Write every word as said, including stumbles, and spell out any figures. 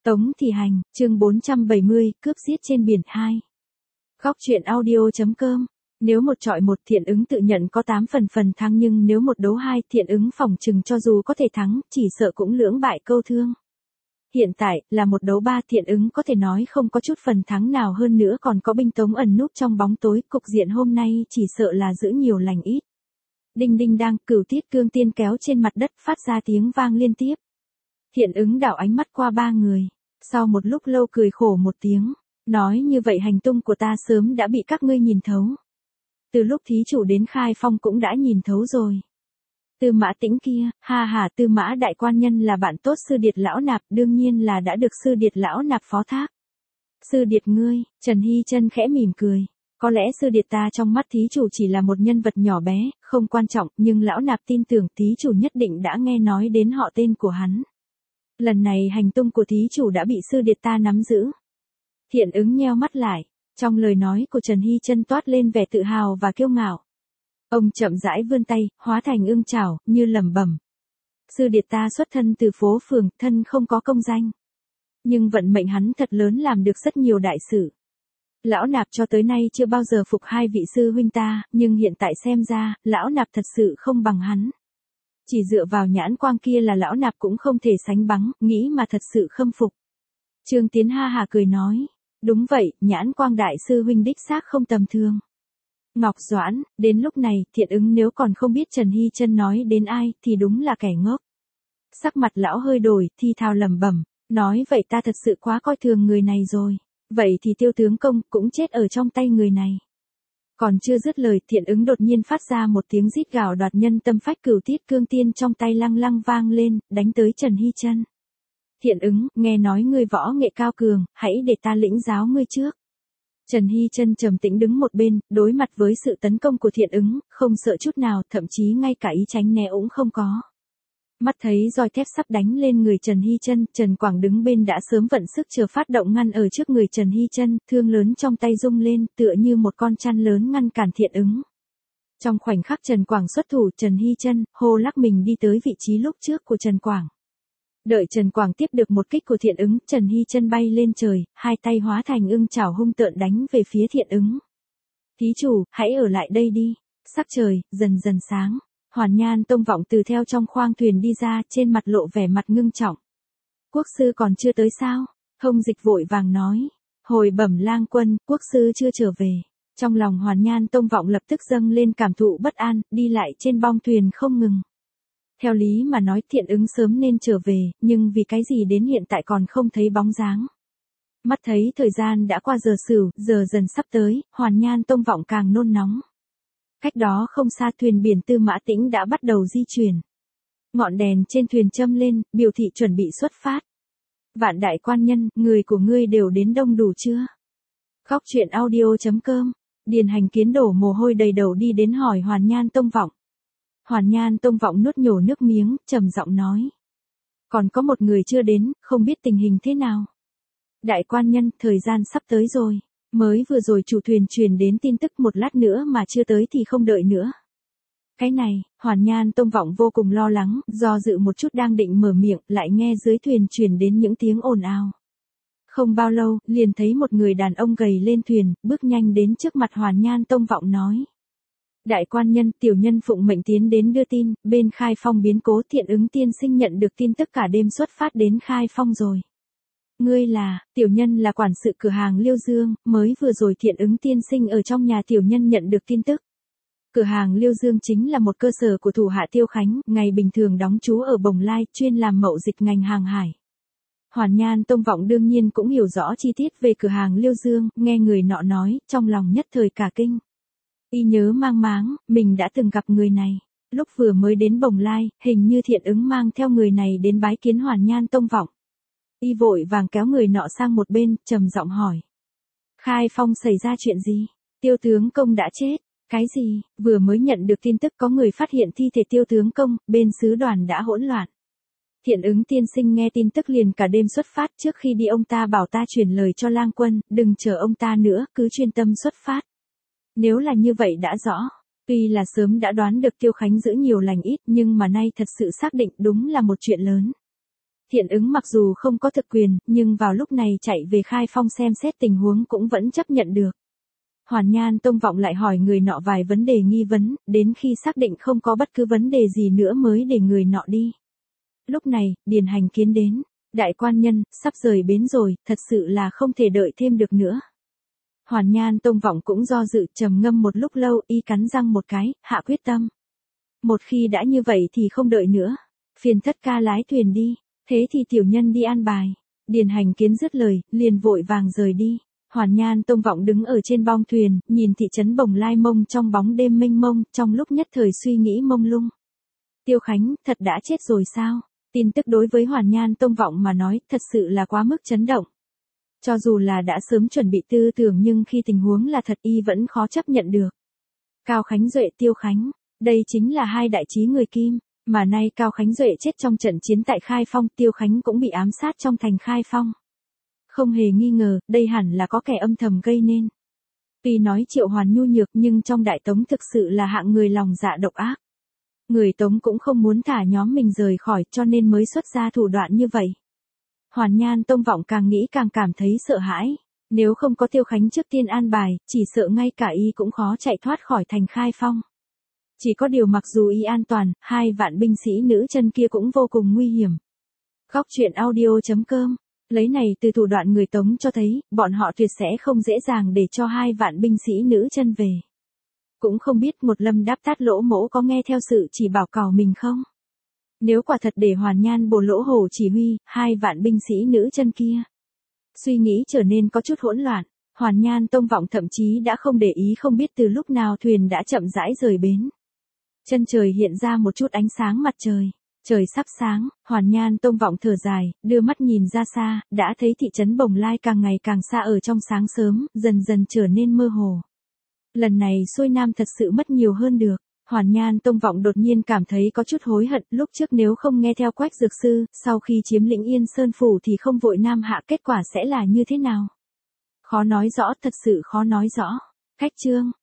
Tống Thị Hành, chương bốn trăm bảy mươi, cướp giết trên biển hai. Góc truyện audio.com. Nếu một chọi một Thiện Ứng tự nhận có tám phần phần thắng, nhưng nếu một đấu hai Thiện Ứng phỏng chừng cho dù có thể thắng, chỉ sợ cũng lưỡng bại câu thương. Hiện tại, là một đấu ba Thiện Ứng có thể nói không có chút phần thắng nào, hơn nữa còn có binh Tống ẩn núp trong bóng tối, cục diện hôm nay chỉ sợ là giữ nhiều lành ít. Đinh đinh đang, cửu tiết cương tiên kéo trên mặt đất phát ra tiếng vang liên tiếp. Thiện Ứng đảo ánh mắt qua ba người. Sau một lúc lâu cười khổ một tiếng, nói như vậy hành tung của ta sớm đã bị các ngươi nhìn thấu. Từ lúc thí chủ đến Khai Phong cũng đã nhìn thấu rồi. Tư Mã Tĩnh kia, ha ha, Tư Mã đại quan nhân là bạn tốt Sư Điệt lão nạp, đương nhiên là đã được Sư Điệt lão nạp phó thác. Sư Điệt ngươi, Trần Hy Chân khẽ mỉm cười. Có lẽ Sư Điệt ta trong mắt thí chủ chỉ là một nhân vật nhỏ bé, không quan trọng, nhưng lão nạp tin tưởng thí chủ nhất định đã nghe nói đến họ tên của hắn. Lần này hành tung của thí chủ đã bị Sư Điệt ta nắm giữ. Thiện Ứng nheo mắt lại, trong lời nói của Trần Hy Chân toát lên vẻ tự hào và kiêu ngạo. Ông chậm rãi vươn tay, hóa thành ưng chảo, như lẩm bẩm. Sư Điệt ta xuất thân từ phố phường, thân không có công danh. Nhưng vận mệnh hắn thật lớn, làm được rất nhiều đại sự. Lão nạp cho tới nay chưa bao giờ phục hai vị sư huynh ta, nhưng hiện tại xem ra, lão nạp thật sự không bằng hắn. Chỉ dựa vào nhãn quang kia là lão nạp cũng không thể sánh bằng, nghĩ mà thật sự khâm phục. Trương Tiến ha hà cười nói, đúng vậy, nhãn quang đại sư huynh đích xác không tầm thường. Ngọc Doãn, đến lúc này, Thiện Ứng nếu còn không biết Trần Hy Chân nói đến ai, thì đúng là kẻ ngốc. Sắc mặt lão hơi đổi, thi thào lẩm bẩm, nói vậy ta thật sự quá coi thường người này rồi. Vậy thì Tiêu tướng công cũng chết ở trong tay người này. Còn chưa dứt lời, Thiện Ứng đột nhiên phát ra một tiếng rít gào đoạt nhân tâm phách, cửu tiết cương tiên trong tay lăng lăng vang lên, đánh tới Trần Hy Chân. Thiện Ứng, nghe nói ngươi võ nghệ cao cường, hãy để ta lĩnh giáo ngươi trước. Trần Hy Chân trầm tĩnh đứng một bên, đối mặt với sự tấn công của Thiện Ứng, không sợ chút nào, thậm chí ngay cả ý tránh né cũng không có. Mắt thấy roi thép sắp đánh lên người Trần Hy Chân, Trần Quảng đứng bên đã sớm vận sức chờ phát động ngăn ở trước người Trần Hy Chân, thương lớn trong tay rung lên, tựa như một con chăn lớn ngăn cản Thiện Ứng. Trong khoảnh khắc Trần Quảng xuất thủ, Trần Hy Chân hô lắc mình đi tới vị trí lúc trước của Trần Quảng. Đợi Trần Quảng tiếp được một kích của Thiện Ứng, Trần Hy Chân bay lên trời, hai tay hóa thành ưng chảo hung tợn đánh về phía Thiện Ứng. Thí chủ, hãy ở lại đây đi. Sắc trời dần dần sáng. Hoàn Nhan Tông Vọng từ theo trong khoang thuyền đi ra, trên mặt lộ vẻ mặt ngưng trọng. Quốc sư còn chưa tới sao? Thông Dịch vội vàng nói. Hồi bẩm lang quân, quốc sư chưa trở về. Trong lòng Hoàn Nhan Tông Vọng lập tức dâng lên cảm thụ bất an, đi lại trên bong thuyền không ngừng. Theo lý mà nói Thiện Ứng sớm nên trở về, nhưng vì cái gì đến hiện tại còn không thấy bóng dáng. Mắt thấy thời gian đã qua giờ sửu, giờ dần sắp tới, Hoàn Nhan Tông Vọng càng nôn nóng. Cách đó không xa, thuyền biển Tư Mã Tĩnh đã bắt đầu di chuyển. Ngọn đèn trên thuyền châm lên, biểu thị chuẩn bị xuất phát. Vạn đại quan nhân, người của ngươi đều đến đông đủ chưa? Góc truyện audio.com. Điền Hành Kiến đổ mồ hôi đầy đầu đi đến hỏi Hoàn Nhan Tông Vọng. Hoàn Nhan Tông Vọng nuốt nhổ nước miếng, trầm giọng nói. Còn có một người chưa đến, không biết tình hình thế nào. Đại quan nhân, thời gian sắp tới rồi. Mới vừa rồi chủ thuyền truyền đến tin tức, một lát nữa mà chưa tới thì không đợi nữa. Cái này, Hoàn Nhan Tông Vọng vô cùng lo lắng, do dự một chút đang định mở miệng, lại nghe dưới thuyền truyền đến những tiếng ồn ào. Không bao lâu, liền thấy một người đàn ông gầy lên thuyền, bước nhanh đến trước mặt Hoàn Nhan Tông Vọng nói. Đại quan nhân, tiểu nhân phụng mệnh tiến đến đưa tin, bên Khai Phong biến cố, Thiện Ứng tiên sinh nhận được tin tức cả đêm xuất phát đến Khai Phong rồi. Ngươi là, tiểu nhân là quản sự cửa hàng Liêu Dương, mới vừa rồi Thiện Ứng tiên sinh ở trong nhà tiểu nhân nhận được tin tức. Cửa hàng Liêu Dương chính là một cơ sở của thủ hạ Tiêu Khánh, ngày bình thường đóng trú ở Bồng Lai, chuyên làm mậu dịch ngành hàng hải. Hoàn Nhan Tông Vọng đương nhiên cũng hiểu rõ chi tiết về cửa hàng Liêu Dương, nghe người nọ nói, trong lòng nhất thời cả kinh. Y nhớ mang máng, mình đã từng gặp người này. Lúc vừa mới đến Bồng Lai, hình như Thiện Ứng mang theo người này đến bái kiến Hoàn Nhan Tông Vọng. Y vội vàng kéo người nọ sang một bên, trầm giọng hỏi. Khai Phong xảy ra chuyện gì? Tiêu tướng công đã chết. Cái gì? Vừa mới nhận được tin tức có người phát hiện thi thể Tiêu tướng công, bên sứ đoàn đã hỗn loạn. Thiện Ứng tiên sinh nghe tin tức liền cả đêm xuất phát, trước khi đi ông ta bảo ta truyền lời cho lang quân, đừng chờ ông ta nữa, cứ chuyên tâm xuất phát. Nếu là như vậy đã rõ. Tuy là sớm đã đoán được Tiêu Khánh giữ nhiều lành ít, nhưng mà nay thật sự xác định đúng là một chuyện lớn. Thiện ứng mặc dù không có thực quyền, nhưng vào lúc này chạy về Khai Phong xem xét tình huống cũng vẫn chấp nhận được. Hoàn Nhan Tông Vọng lại hỏi người nọ vài vấn đề nghi vấn, đến khi xác định không có bất cứ vấn đề gì nữa mới để người nọ đi. Lúc này, Điền Hành Kiến đến. Đại quan nhân, sắp rời bến rồi, thật sự là không thể đợi thêm được nữa. Hoàn Nhan Tông Vọng cũng do dự, trầm ngâm một lúc lâu, y cắn răng một cái, hạ quyết tâm. Một khi đã như vậy thì không đợi nữa. Phiền thất ca lái thuyền đi, thế thì tiểu nhân đi an bài. Điền Hành Kiến dứt lời, liền vội vàng rời đi. Hoàn Nhan Tông Vọng đứng ở trên bong thuyền, nhìn thị trấn Bồng Lai Mông trong bóng đêm mênh mông, trong lúc nhất thời suy nghĩ mông lung. Tiêu Khánh, thật đã chết rồi sao? Tin tức đối với Hoàn Nhan Tông Vọng mà nói, thật sự là quá mức chấn động. Cho dù là đã sớm chuẩn bị tư tưởng nhưng khi tình huống là thật y vẫn khó chấp nhận được. Cao Khánh Duệ, Tiêu Khánh, đây chính là hai đại chí người Kim, mà nay Cao Khánh Duệ chết trong trận chiến tại Khai Phong, Tiêu Khánh cũng bị ám sát trong thành Khai Phong. Không hề nghi ngờ, đây hẳn là có kẻ âm thầm gây nên. Tuy nói Triệu Hoàn nhu nhược nhưng trong Đại Tống thực sự là hạng người lòng dạ độc ác. Người Tống cũng không muốn thả nhóm mình rời khỏi cho nên mới xuất ra thủ đoạn như vậy. Hoàn Nhan Tông Vọng càng nghĩ càng cảm thấy sợ hãi. Nếu không có Tiêu Khánh trước tiên an bài, chỉ sợ ngay cả y cũng khó chạy thoát khỏi thành Khai Phong. Chỉ có điều mặc dù y an toàn, hai vạn binh sĩ nữ chân kia cũng vô cùng nguy hiểm. Góc truyện audio chấm com. Lấy này từ thủ đoạn người Tống cho thấy, bọn họ tuyệt sẽ không dễ dàng để cho hai vạn binh sĩ nữ chân về. Cũng không biết một Lâm Đáp Tát Lỗ Mỗ có nghe theo sự chỉ bảo cào mình không? Nếu quả thật để Hoàn Nhan Bồ Lỗ Hổ chỉ huy, hai vạn binh sĩ nữ chân kia. Suy nghĩ trở nên có chút hỗn loạn, Hoàn Nhan Tông Vọng thậm chí đã không để ý không biết từ lúc nào thuyền đã chậm rãi rời bến. Chân trời hiện ra một chút ánh sáng mặt trời. Trời sắp sáng, Hoàn Nhan Tông Vọng thở dài, đưa mắt nhìn ra xa, đã thấy thị trấn Bồng Lai càng ngày càng xa ở trong sáng sớm, dần dần trở nên mơ hồ. Lần này xuôi nam thật sự mất nhiều hơn được. Hoàn Nhan Tông Vọng đột nhiên cảm thấy có chút hối hận, lúc trước nếu không nghe theo Quách Dược Sư, sau khi chiếm lĩnh Yên Sơn Phủ thì không vội nam hạ, kết quả sẽ là như thế nào? Khó nói rõ, thật sự khó nói rõ. Cách chương